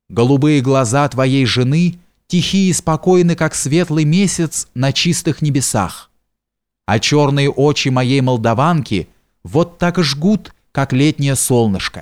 Голубые глаза твоей жены тихие и спокойны, как светлый месяц на чистых небесах. А черные очи моей молдаванки вот так и жгут, как летнее солнышко.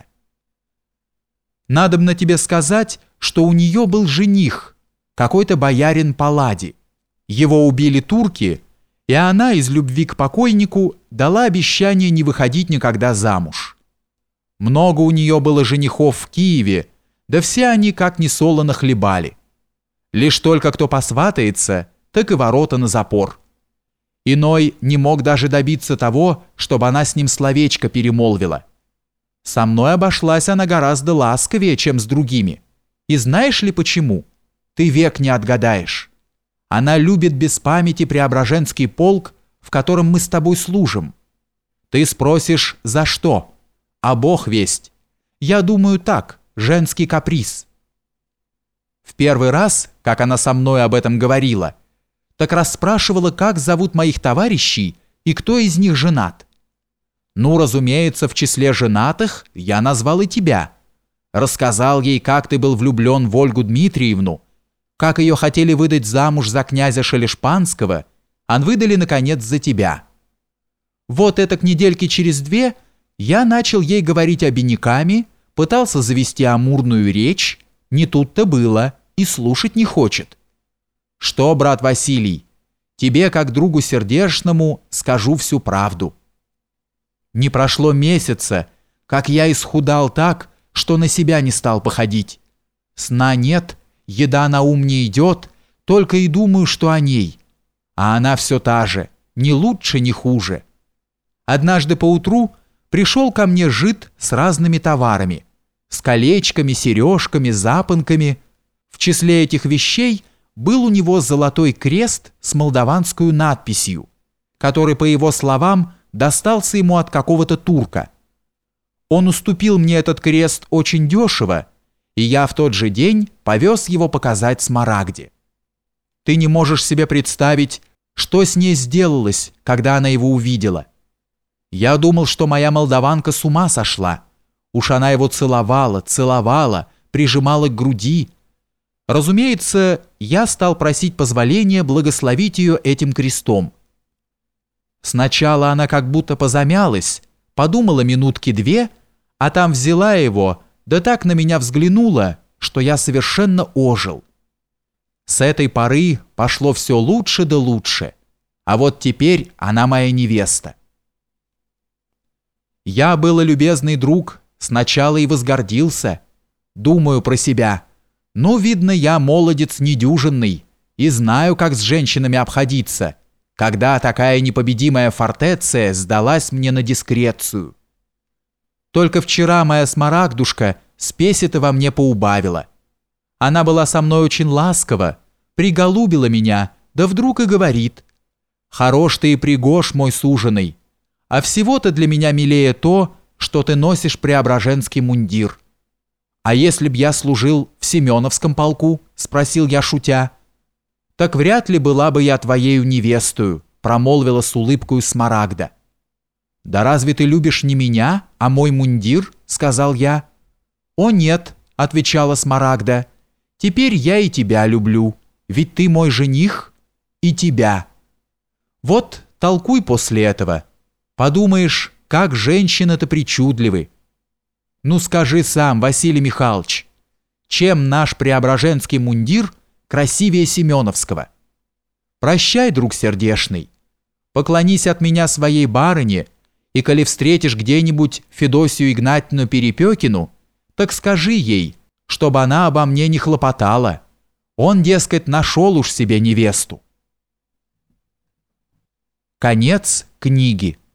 Надобно тебе сказать, что у нее был жених, какой-то боярин Палладий. Его убили турки, и она из любви к покойнику дала обещание не выходить никогда замуж. Много у нее было женихов в Киеве, да все они как ни солоно хлебали. Лишь только кто посватается, так и ворота на запор. Иной не мог даже добиться того, чтобы она с ним словечко перемолвила. Со мной обошлась она гораздо ласковее, чем с другими. И знаешь ли почему? Ты век не отгадаешь. Она любит без памяти Преображенский полк, в котором мы с тобой служим. Ты спросишь, за что? А Бог весть. Я думаю так, женский каприз. В первый раз, как она со мной об этом говорила, так расспрашивала, как зовут моих товарищей и кто из них женат. Ну, разумеется, в числе женатых я назвал и тебя. Рассказал ей, как ты был влюблен в Ольгу Дмитриевну, как ее хотели выдать замуж за князя Шелешпанского, а выдали, наконец, за тебя. Вот это к недельке через 2 я начал ей говорить обиняками, пытался завести амурную речь, не тут-то было, и слушать не хочет. Что, брат Василий, тебе, как другу сердечному, скажу всю правду. Не прошло месяца, как я исхудал так, что на себя не стал походить. Сна нет, еда на ум не идет, только и думаю, что о ней. А она все та же, ни лучше, ни хуже. Однажды поутру пришел ко мне жид с разными товарами, с колечками, сережками, запонками. В числе этих вещей был у него золотой крест с молдаванскую надписью, который, по его словам, достался ему от какого-то турка. Он уступил мне этот крест очень дешево, и я в тот же день повез его показать Смарагде. Ты не можешь себе представить, что с ней сделалось, когда она его увидела. Я думал, что моя молдаванка с ума сошла. Уж она его целовала, прижимала к груди. Разумеется, я стал просить позволения благословить ее этим крестом. Сначала она как будто позамялась, подумала минутки 2, а там взяла его, да так на меня взглянула, что я совершенно ожил. С этой поры пошло все лучше да лучше, а вот теперь она моя невеста. Я, было любезный друг, сначала и возгордился, думаю про себя. Ну, видно, я молодец недюжинный и знаю, как с женщинами обходиться, когда такая непобедимая фортеция сдалась мне на дискрецию. Только вчера моя Смарагдушка спеси-то во мне поубавила. Она была со мной очень ласкова, приголубила меня, да вдруг и говорит: «Хорош ты и пригож, мой суженый, а всего-то для меня милее то, что ты носишь преображенский мундир». «А если б я служил в Семеновском полку?» – спросил я, шутя. «Так вряд ли была бы я твоею невестою», – промолвила с улыбкой Смарагда. «Да разве ты любишь не меня, а мой мундир?» – сказал я. «О нет», – отвечала Смарагда, – «теперь я и тебя люблю, ведь ты мой жених, и тебя. Вот толкуй после этого. Подумаешь, как женщины-то причудливы. Ну скажи сам, Василий Михайлович, чем наш преображенский мундир красивее Семеновского? Прощай, друг сердешный, поклонись от меня своей барыне, и коли встретишь где-нибудь Федосию Игнатьевну Перепекину, так скажи ей, чтобы она обо мне не хлопотала. Он, дескать, нашел уж себе невесту». Конец книги.